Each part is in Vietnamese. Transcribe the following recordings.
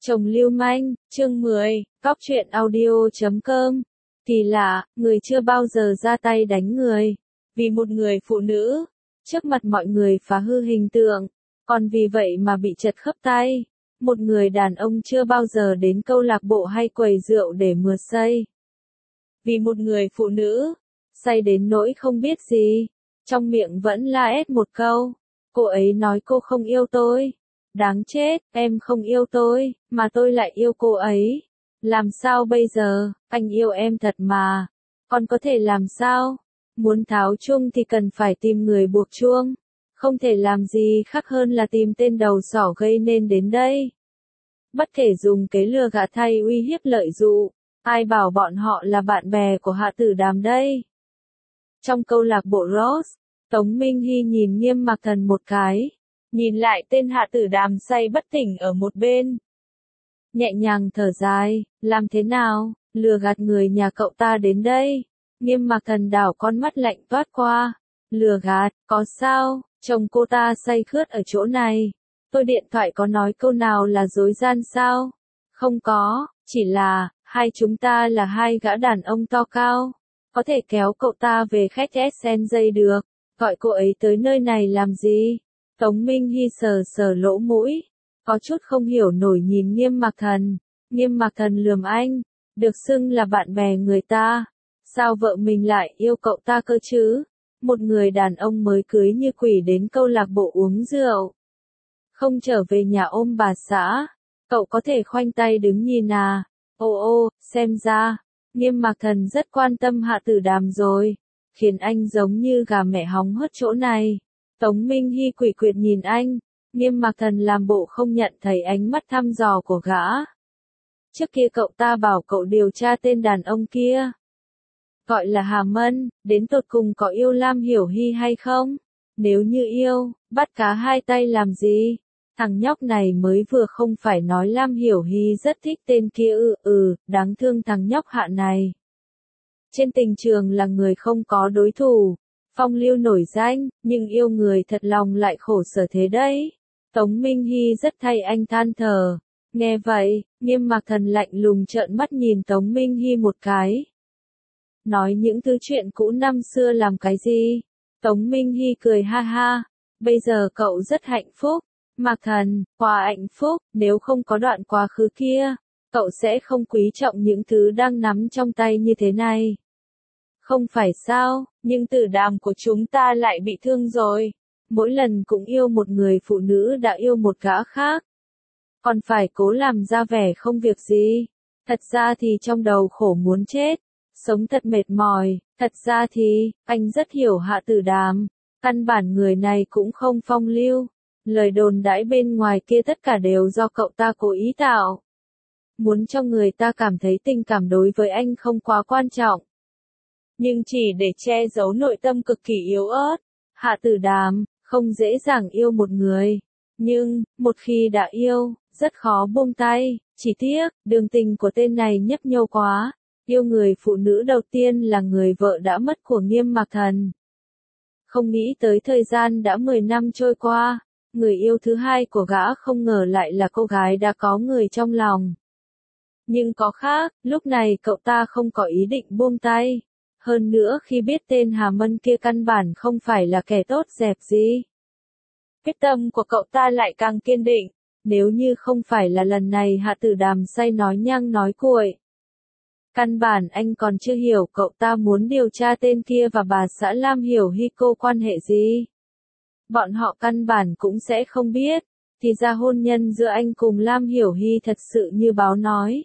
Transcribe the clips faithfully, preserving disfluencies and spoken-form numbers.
Chồng lưu manh, chương mười, cóc truyện audio chấm com. Kỳ lạ, người chưa bao giờ ra tay đánh người. Vì một người phụ nữ, trước mặt mọi người phá hư hình tượng, còn vì vậy mà bị trật khớp tay. Một người đàn ông chưa bao giờ đến câu lạc bộ hay quầy rượu để mượt say. Vì một người phụ nữ, say đến nỗi không biết gì, trong miệng vẫn la hét một câu. Cô ấy nói cô không yêu tôi. Đáng chết, em không yêu tôi, mà tôi lại yêu cô ấy. Làm sao bây giờ, anh yêu em thật mà. Còn có thể làm sao? Muốn tháo chuông thì cần phải tìm người buộc chuông. Không thể làm gì khác hơn là tìm tên đầu sỏ gây nên đến đây. Bất kể dùng kế lừa gạt thay uy hiếp lợi dụ, ai bảo bọn họ là bạn bè của Hạ Tử Đàm đây. Trong câu lạc bộ Rose, Tống Minh Hy nhìn Nghiêm Mạc Thần một cái. Nhìn lại tên Hạ Tử Đàm say bất tỉnh ở một bên. Nhẹ nhàng thở dài, làm thế nào, lừa gạt người nhà cậu ta đến đây. Nghiêm Mạc Thần đảo con mắt lạnh toát qua. Lừa gạt, có sao, chồng cô ta say khướt ở chỗ này. Tôi điện thoại có nói câu nào là dối gian sao? Không có, chỉ là, hai chúng ta là hai gã đàn ông to cao. Có thể kéo cậu ta về khách ét en gi được, gọi cô ấy tới nơi này làm gì? Tống Minh Hy sờ sờ lỗ mũi, có chút không hiểu nổi nhìn Nghiêm Mạc Thần. Nghiêm Mạc Thần lườm anh, được xưng là bạn bè người ta. Sao vợ mình lại yêu cậu ta cơ chứ? Một người đàn ông mới cưới như quỷ đến câu lạc bộ uống rượu. Không trở về nhà ôm bà xã. Cậu có thể khoanh tay đứng nhìn à? Ô ô, xem ra, Nghiêm Mạc Thần rất quan tâm Hạ Tử Đàm rồi. Khiến anh giống như gà mẹ hóng hớt chỗ này. Tống Minh Hy quỷ quyệt nhìn anh, Nghiêm Mạc Thần làm bộ không nhận thấy ánh mắt thăm dò của gã. Trước kia cậu ta bảo cậu điều tra tên đàn ông kia. Gọi là Hà Mân, đến tột cùng có yêu Lam Hiểu Hy hay không? Nếu như yêu, bắt cá hai tay làm gì? Thằng nhóc này mới vừa không phải nói Lam Hiểu Hy rất thích tên kia ư ừ, đáng thương thằng nhóc Hạ này. Trên tình trường là người không có đối thủ. Phong lưu nổi danh, nhưng yêu người thật lòng lại khổ sở thế đấy. Tống Minh Hy rất thay anh than thở. Nghe vậy, Nghiêm Mạc Thần lạnh lùng trợn mắt nhìn Tống Minh Hy một cái. Nói những thứ chuyện cũ năm xưa làm cái gì? Tống Minh Hy cười ha ha. Bây giờ cậu rất hạnh phúc. Mạc Thần, quá hạnh phúc, nếu không có đoạn quá khứ kia, cậu sẽ không quý trọng những thứ đang nắm trong tay như thế này. Không phải sao, nhưng Tử Đàm của chúng ta lại bị thương rồi. Mỗi lần cũng yêu một người phụ nữ đã yêu một gã khác. Còn phải cố làm ra vẻ không việc gì. Thật ra thì trong đầu khổ muốn chết. Sống thật mệt mỏi. Thật ra thì, anh rất hiểu Hạ Tử Đàm. Căn bản người này cũng không phong lưu. Lời đồn đãi bên ngoài kia tất cả đều do cậu ta cố ý tạo. Muốn cho người ta cảm thấy tình cảm đối với anh không quá quan trọng. Nhưng chỉ để che giấu nội tâm cực kỳ yếu ớt. Hạ Tử Đàm, không dễ dàng yêu một người. Nhưng, một khi đã yêu, rất khó buông tay. Chỉ tiếc, đường tình của tên này nhấp nhô quá. Yêu người phụ nữ đầu tiên là người vợ đã mất của Nghiêm Mạc Thần. Không nghĩ tới thời gian đã mười năm trôi qua. Người yêu thứ hai của gã không ngờ lại là cô gái đã có người trong lòng. Nhưng có khác, lúc này cậu ta không có ý định buông tay. Hơn nữa khi biết tên Hà Mân kia căn bản không phải là kẻ tốt dẹp gì. Quyết tâm của cậu ta lại càng kiên định. Nếu như không phải là lần này Hạ Tử Đàm say nói nhăng nói cuội. Căn bản anh còn chưa hiểu cậu ta muốn điều tra tên kia và bà xã Lam Hiểu Hy cô quan hệ gì. Bọn họ căn bản cũng sẽ không biết. Thì ra hôn nhân giữa anh cùng Lam Hiểu Hy thật sự như báo nói.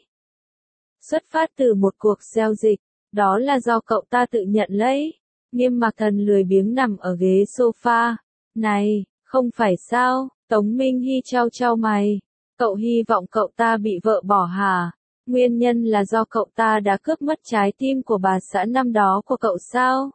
Xuất phát từ một cuộc giao dịch. Đó là do cậu ta tự nhận lấy. Nghiêm Mạc Thần lười biếng nằm ở ghế sofa. Này, không phải sao? Tống Minh Hy trao trao mày. Cậu hy vọng cậu ta bị vợ bỏ hả? Nguyên nhân là do cậu ta đã cướp mất trái tim của bà xã năm đó của cậu sao?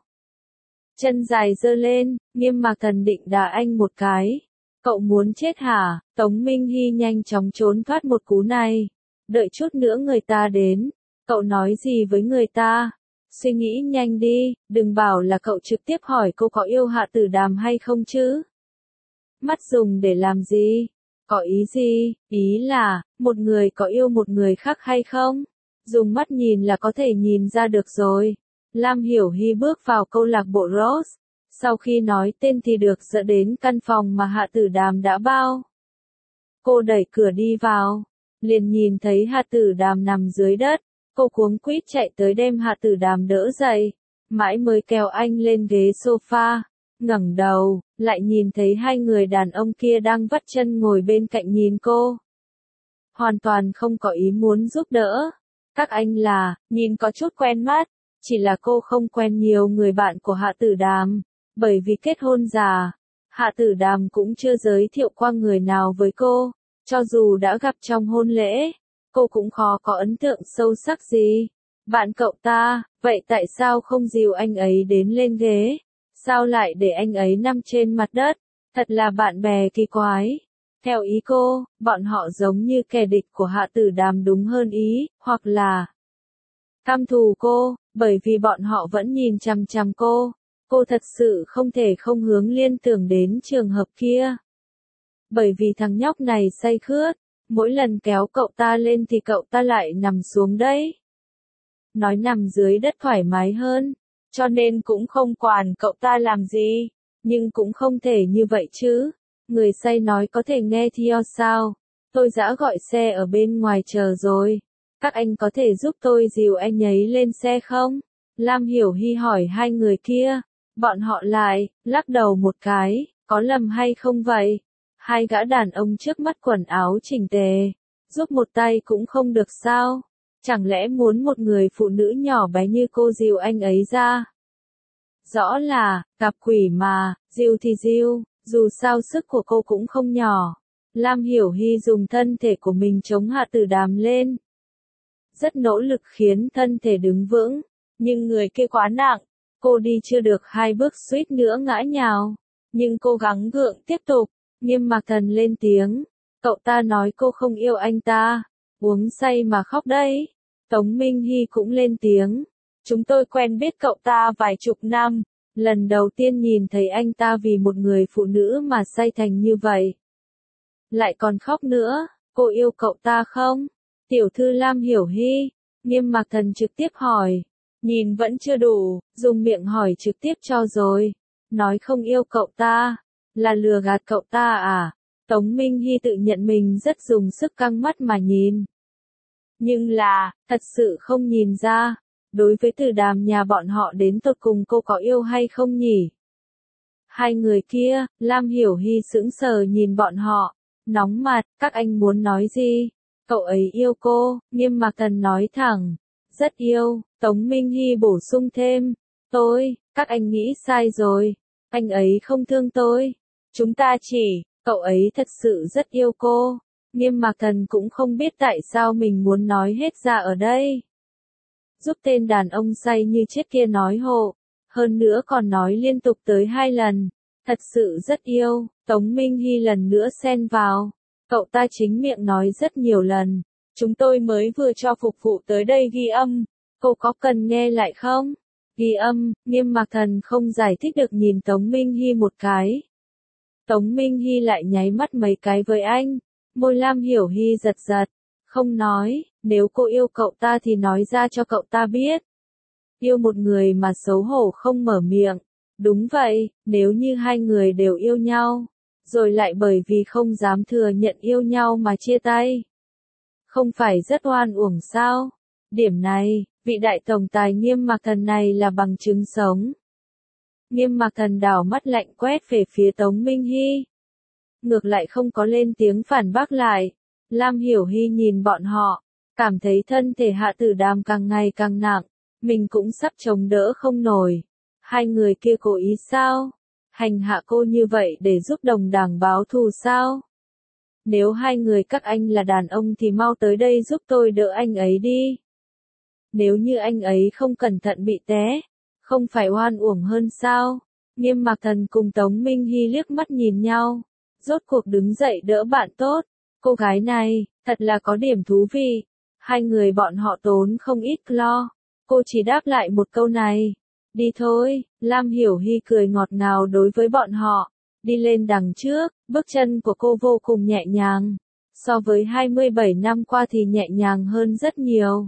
Chân dài giơ lên, Nghiêm Mạc Thần định đá anh một cái. Cậu muốn chết hả? Tống Minh Hy nhanh chóng trốn thoát một cú này. Đợi chút nữa người ta đến. Cậu nói gì với người ta? Suy nghĩ nhanh đi, đừng bảo là cậu trực tiếp hỏi cô có yêu Hạ Tử Đàm hay không chứ. Mắt dùng để làm gì? Có ý gì? Ý là, một người có yêu một người khác hay không? Dùng mắt nhìn là có thể nhìn ra được rồi. Lam Hiểu Hy bước vào câu lạc bộ Rose. Sau khi nói tên thì được dẫn đến căn phòng mà Hạ Tử Đàm đã bao. Cô đẩy cửa đi vào, liền nhìn thấy Hạ Tử Đàm nằm dưới đất. Cô cuống quýt chạy tới đem Hạ Tử Đàm đỡ dậy, mãi mới kéo anh lên ghế sofa. Ngẩng đầu, lại nhìn thấy hai người đàn ông kia đang vắt chân ngồi bên cạnh nhìn cô. Hoàn toàn không có ý muốn giúp đỡ. Các anh là, nhìn có chút quen mắt, chỉ là cô không quen nhiều người bạn của Hạ Tử Đàm, bởi vì kết hôn già. Hạ Tử Đàm cũng chưa giới thiệu qua người nào với cô, cho dù đã gặp trong hôn lễ, cô cũng khó có ấn tượng sâu sắc gì. Bạn cậu ta, vậy tại sao không dìu anh ấy đến lên ghế? Sao lại để anh ấy nằm trên mặt đất? Thật là bạn bè kỳ quái. Theo ý cô, bọn họ giống như kẻ địch của Hạ Tử Đàm đúng hơn ý, hoặc là căm thù cô, bởi vì bọn họ vẫn nhìn chằm chằm cô. Cô thật sự không thể không hướng liên tưởng đến trường hợp kia. Bởi vì thằng nhóc này say khướt, mỗi lần kéo cậu ta lên thì cậu ta lại nằm xuống đấy. Nói nằm dưới đất thoải mái hơn, cho nên cũng không quản cậu ta làm gì, nhưng cũng không thể như vậy chứ. Người say nói có thể nghe theo sao? Tôi đã gọi xe ở bên ngoài chờ rồi. Các anh có thể giúp tôi dìu anh ấy lên xe không? Lam Hiểu Hy hỏi hai người kia. Bọn họ lại, lắc đầu một cái, có lầm hay không vậy? Hai gã đàn ông trước mắt quần áo chỉnh tề, giúp một tay cũng không được sao? Chẳng lẽ muốn một người phụ nữ nhỏ bé như cô dìu anh ấy ra? Rõ là, gặp quỷ mà, dìu thì dìu, dù sao sức của cô cũng không nhỏ. Lam Hiểu Hy dùng thân thể của mình chống Hạ Tử Đàm lên. Rất nỗ lực khiến thân thể đứng vững, nhưng người kia quá nặng. Cô đi chưa được hai bước suýt nữa ngã nhào, nhưng cô gắng gượng tiếp tục. Nghiêm Mạc Thần lên tiếng, cậu ta nói cô không yêu anh ta, uống say mà khóc đấy. Tống Minh Hy cũng lên tiếng, chúng tôi quen biết cậu ta vài chục năm, lần đầu tiên nhìn thấy anh ta vì một người phụ nữ mà say thành như vậy. Lại còn khóc nữa, cô yêu cậu ta không? Tiểu thư Lam Hiểu Hy, Nghiêm Mạc Thần trực tiếp hỏi. Nhìn vẫn chưa đủ, dùng miệng hỏi trực tiếp cho rồi. Nói không yêu cậu ta, là lừa gạt cậu ta à? Tống Minh Hy tự nhận mình rất dùng sức căng mắt mà nhìn. Nhưng là, thật sự không nhìn ra, đối với Tử Đàm nhà bọn họ đến tột cùng cô có yêu hay không nhỉ? Hai người kia, Lam Hiểu Hy sững sờ nhìn bọn họ, nóng mặt, các anh muốn nói gì? Cậu ấy yêu cô, Nghiêm Mạc Thần nói thẳng. Rất yêu, Tống Minh Hy bổ sung thêm. Tôi, các anh nghĩ sai rồi. Anh ấy không thương tôi. Chúng ta chỉ, cậu ấy thật sự rất yêu cô. Nghiêm Mạc Thần cũng không biết tại sao mình muốn nói hết ra ở đây. Giúp tên đàn ông say như chết kia nói hộ. Hơn nữa còn nói liên tục tới hai lần. Thật sự rất yêu, Tống Minh Hy lần nữa xen vào. Cậu ta chính miệng nói rất nhiều lần. Chúng tôi mới vừa cho phục vụ tới đây ghi âm. Cô có cần nghe lại không? Ghi âm, Nghiêm Mạc Thần không giải thích được nhìn Tống Minh Hy một cái. Tống Minh Hy lại nháy mắt mấy cái với anh. Môi Lam Hiểu Hy giật giật. Không nói, nếu cô yêu cậu ta thì nói ra cho cậu ta biết. Yêu một người mà xấu hổ không mở miệng. Đúng vậy, nếu như hai người đều yêu nhau, rồi lại bởi vì không dám thừa nhận yêu nhau mà chia tay. Không phải rất oan uổng sao? Điểm này, vị đại tổng tài Nghiêm Mạc Thần này là bằng chứng sống. Nghiêm Mạc Thần đảo mắt lạnh quét về phía Tống Minh Hy. Ngược lại không có lên tiếng phản bác lại. Lam Hiểu Hy nhìn bọn họ, cảm thấy thân thể Hạ Tử Đàm càng ngày càng nặng, mình cũng sắp chống đỡ không nổi. Hai người kia cố ý sao? Hành hạ cô như vậy để giúp đồng đảng báo thù sao? Nếu hai người các anh là đàn ông thì mau tới đây giúp tôi đỡ anh ấy đi. Nếu như anh ấy không cẩn thận bị té, không phải oan uổng hơn sao? Nghiêm Mạc Thần cùng Tống Minh Hy liếc mắt nhìn nhau, rốt cuộc đứng dậy đỡ bạn tốt. Cô gái này, thật là có điểm thú vị. Hai người bọn họ tốn không ít lo. Cô chỉ đáp lại một câu này. Đi thôi, Lam Hiểu Hy cười ngọt ngào đối với bọn họ. đi lên đằng trước, bước chân của cô vô cùng nhẹ nhàng. So với hai mươi bảy năm qua thì nhẹ nhàng hơn rất nhiều.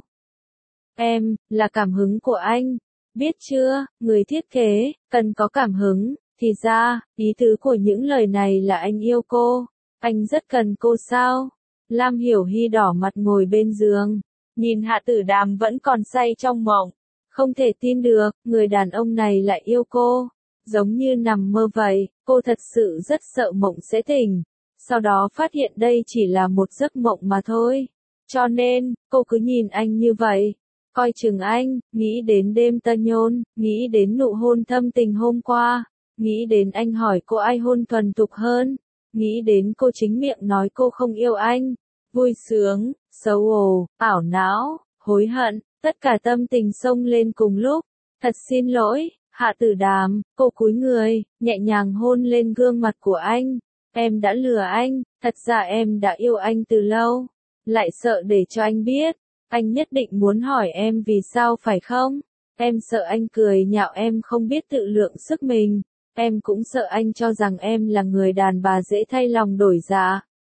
Em, là cảm hứng của anh. Biết chưa, người thiết kế, cần có cảm hứng. Thì ra, ý tứ của những lời này là anh yêu cô. Anh rất cần cô sao? Lam Hiểu Hy đỏ mặt ngồi bên giường. Nhìn Hạ Tử Đàm vẫn còn say trong mộng. Không thể tin được, người đàn ông này lại yêu cô. Giống như nằm mơ vậy, cô thật sự rất sợ mộng sẽ tỉnh. Sau đó phát hiện đây chỉ là một giấc mộng mà thôi. Cho nên, cô cứ nhìn anh như vậy. Coi chừng anh, nghĩ đến đêm tân nhôn, nghĩ đến nụ hôn thâm tình hôm qua. Nghĩ đến anh hỏi cô ai hôn thuần thục hơn. Nghĩ đến cô chính miệng nói cô không yêu anh. Vui sướng, xấu hổ, ảo não, hối hận, tất cả tâm tình xông lên cùng lúc. Thật xin lỗi, Hạ Tử Đàm, cô cúi người, nhẹ nhàng hôn lên gương mặt của anh. Em đã lừa anh, thật ra em đã yêu anh từ lâu. Lại sợ để cho anh biết, anh nhất định muốn hỏi em vì sao phải không? Em sợ anh cười nhạo em không biết tự lượng sức mình. Em cũng sợ anh cho rằng em là người đàn bà dễ thay lòng đổi dạ.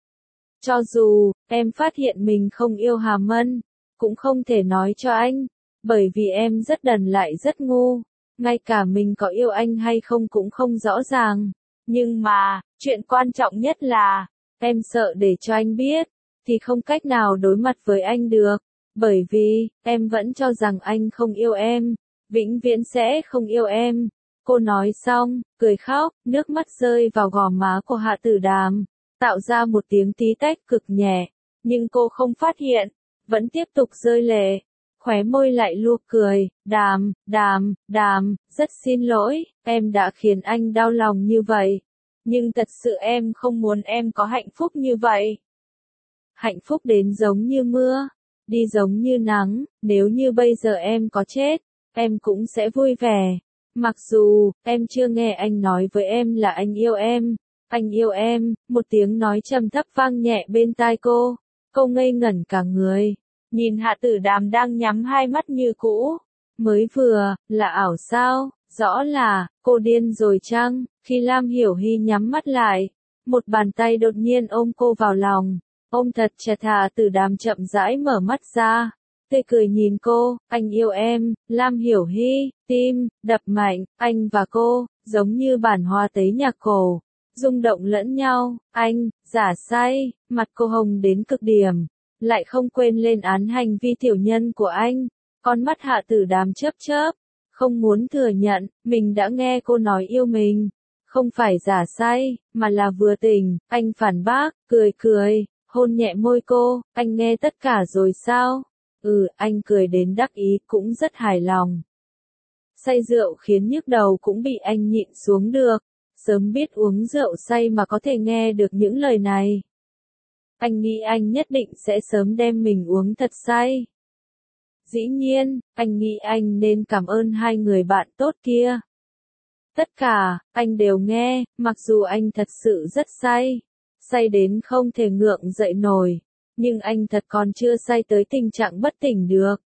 Cho dù, em phát hiện mình không yêu Hà Mân, cũng không thể nói cho anh, bởi vì em rất đần lại rất ngu, ngay cả mình có yêu anh hay không cũng không rõ ràng. Nhưng mà, chuyện quan trọng nhất là, em sợ để cho anh biết, thì không cách nào đối mặt với anh được, bởi vì, em vẫn cho rằng anh không yêu em, vĩnh viễn sẽ không yêu em. Cô nói xong, cười khóc, nước mắt rơi vào gò má của Hạ Tử Đàm, tạo ra một tiếng tí tách cực nhẹ, nhưng cô không phát hiện, vẫn tiếp tục rơi lệ, khóe môi lại luộc cười, Đàm, Đàm, Đàm, rất xin lỗi, em đã khiến anh đau lòng như vậy, nhưng thật sự em không muốn em có hạnh phúc như vậy. Hạnh phúc đến giống như mưa, đi giống như nắng, nếu như bây giờ em có chết, em cũng sẽ vui vẻ. Mặc dù, em chưa nghe anh nói với em là anh yêu em, anh yêu em, một tiếng nói trầm thấp vang nhẹ bên tai cô, cô ngây ngẩn cả người, nhìn Hạ Tử Đàm đang nhắm hai mắt như cũ, mới vừa, là ảo sao, rõ là, cô điên rồi chăng, khi Lam Hiểu Hy nhắm mắt lại, một bàn tay đột nhiên ôm cô vào lòng, ôm thật chặt. Hạ Tử Đàm chậm rãi mở mắt ra. Tươi cười nhìn cô, anh yêu em, Lam Hiểu Hy, tim, đập mạnh, anh và cô, giống như bản hoa tế nhạc cổ, rung động lẫn nhau, anh, giả say, mặt cô hồng đến cực điểm, lại không quên lên án hành vi tiểu nhân của anh, con mắt Hạ Tử Đàm chớp chớp, không muốn thừa nhận, mình đã nghe cô nói yêu mình, không phải giả say, mà là vừa tỉnh, anh phản bác, cười cười, hôn nhẹ môi cô, anh nghe tất cả rồi sao? Ừ, anh cười đến đắc ý cũng rất hài lòng. Say rượu khiến nhức đầu cũng bị anh nhịn xuống được, sớm biết uống rượu say mà có thể nghe được những lời này. Anh nghĩ anh nhất định sẽ sớm đem mình uống thật say. Dĩ nhiên, anh nghĩ anh nên cảm ơn hai người bạn tốt kia. Tất cả, anh đều nghe, mặc dù anh thật sự rất say. Say đến không thể ngượng dậy nổi. Nhưng anh thật còn chưa say tới tình trạng bất tỉnh được.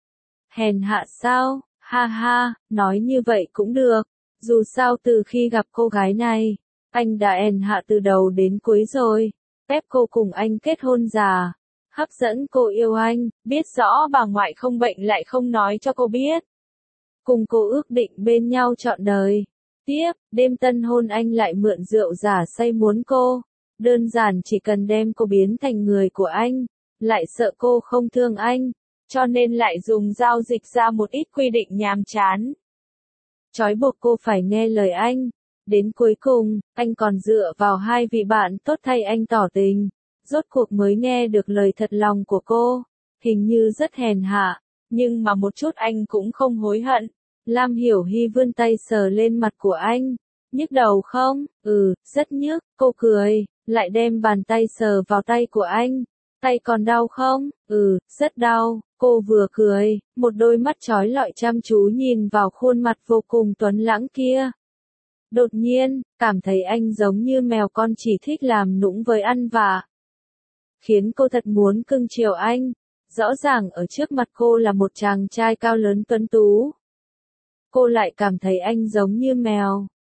Hèn hạ sao, ha ha, nói như vậy cũng được. Dù sao từ khi gặp cô gái này, anh đã hèn hạ từ đầu đến cuối rồi. Ép cô cùng anh kết hôn già. Hấp dẫn cô yêu anh, biết rõ bà ngoại không bệnh lại không nói cho cô biết. Cùng cô ước định bên nhau trọn đời. Tiếp, đêm tân hôn anh lại mượn rượu giả say muốn cô. Đơn giản chỉ cần đem cô biến thành người của anh, lại sợ cô không thương anh, cho nên lại dùng giao dịch ra một ít quy định nhàm chán. Trói buộc cô phải nghe lời anh. Đến cuối cùng, anh còn dựa vào hai vị bạn tốt thay anh tỏ tình. Rốt cuộc mới nghe được lời thật lòng của cô. Hình như rất hèn hạ, nhưng mà một chút anh cũng không hối hận. Lam Hiểu Hy vươn tay sờ lên mặt của anh. Nhức đầu không? Ừ, rất nhức, cô cười, lại đem bàn tay sờ vào tay của anh. Tay còn đau không? Ừ, rất đau, cô vừa cười, một đôi mắt trói lọi chăm chú nhìn vào khuôn mặt vô cùng tuấn lãng kia. Đột nhiên, cảm thấy anh giống như mèo con chỉ thích làm nũng với ăn vạ. Khiến cô thật muốn cưng chiều anh. Rõ ràng ở trước mặt cô là một chàng trai cao lớn tuấn tú. Cô lại cảm thấy anh giống như mèo.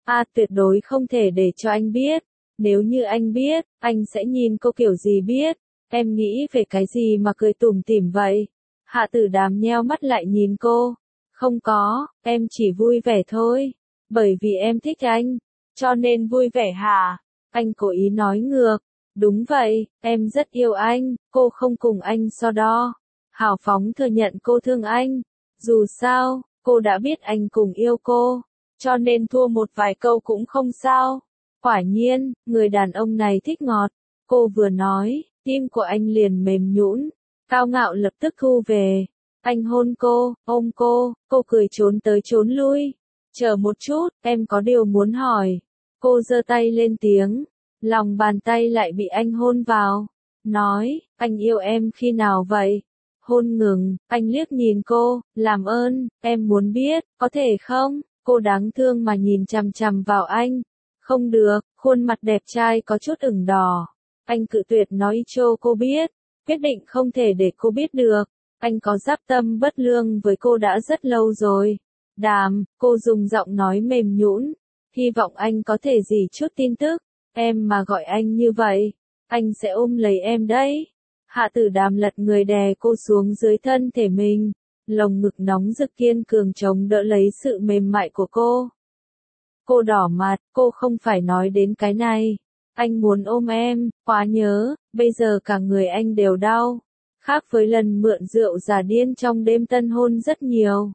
À, tuyệt đối không thể để cho anh biết. Nếu như anh biết, anh sẽ nhìn cô kiểu gì biết. Em nghĩ về cái gì mà cười tủm tỉm vậy? Hạ Tử Đàm nheo mắt lại nhìn cô. Không có, em chỉ vui vẻ thôi. Bởi vì em thích anh. Cho nên vui vẻ hả? Anh cố ý nói ngược. Đúng vậy, em rất yêu anh, cô không cùng anh so đo. Hào phóng thừa nhận cô thương anh. Dù sao, cô đã biết anh cùng yêu cô. Cho nên thua một vài câu cũng không sao. Quả nhiên, người đàn ông này thích ngọt. Cô vừa nói, tim của anh liền mềm nhũn. Cao ngạo lập tức thu về. Anh hôn cô, ôm cô, cô cười trốn tới trốn lui. Chờ một chút, em có điều muốn hỏi. Cô giơ tay lên tiếng. Lòng bàn tay lại bị anh hôn vào. Nói, anh yêu em khi nào vậy? Hôn ngừng, anh liếc nhìn cô, làm ơn, em muốn biết, có thể không? Cô đáng thương mà nhìn chằm chằm vào anh. Không được, khuôn mặt đẹp trai có chút ửng đỏ. Anh cự tuyệt nói cho cô biết, quyết định không thể để cô biết được. Anh có giáp tâm bất lương với cô đã rất lâu rồi. Đàm, cô dùng giọng nói mềm nhũn, hy vọng anh có thể dỉ chút tin tức. Em mà gọi anh như vậy, anh sẽ ôm lấy em đấy. Hạ Tử Đàm lật người đè cô xuống dưới thân thể mình. Lồng ngực nóng rực kiên cường chống đỡ lấy sự mềm mại của cô. Cô đỏ mặt, cô không phải nói đến cái này. Anh muốn ôm em, quá nhớ, bây giờ cả người anh đều đau. Khác với lần mượn rượu giả điên trong đêm tân hôn rất nhiều.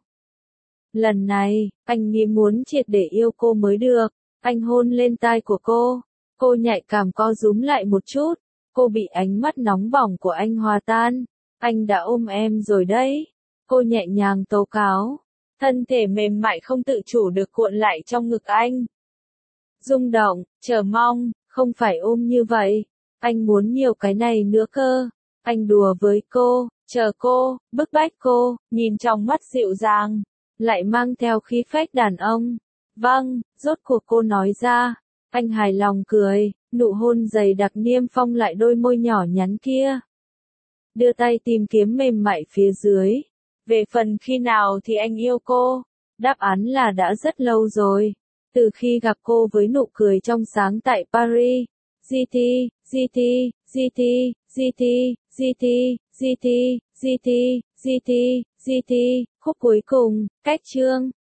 Lần này, anh nghĩ muốn triệt để yêu cô mới được. Anh hôn lên tai của cô. Cô nhạy cảm co rúm lại một chút. Cô bị ánh mắt nóng bỏng của anh hòa tan. Anh đã ôm em rồi đấy. Cô nhẹ nhàng tố cáo. Thân thể mềm mại không tự chủ được cuộn lại trong ngực anh. Rung động, chờ mong, không phải ôm như vậy. Anh muốn nhiều cái này nữa cơ. Anh đùa với cô, chờ cô, bức bách cô, nhìn trong mắt dịu dàng, lại mang theo khí phách đàn ông. Vâng, rốt cuộc cô nói ra. Anh hài lòng cười, nụ hôn dày đặc niêm phong lại đôi môi nhỏ nhắn kia. Đưa tay tìm kiếm mềm mại phía dưới. Về phần khi nào thì anh yêu cô? Đáp án là đã rất lâu rồi. Từ khi gặp cô với nụ cười trong sáng tại Paris. giê tê, giê tê, giê tê, giê tê, giê tê, giê tê, giê tê, giê tê, giê tê, khúc cuối cùng, cách chương.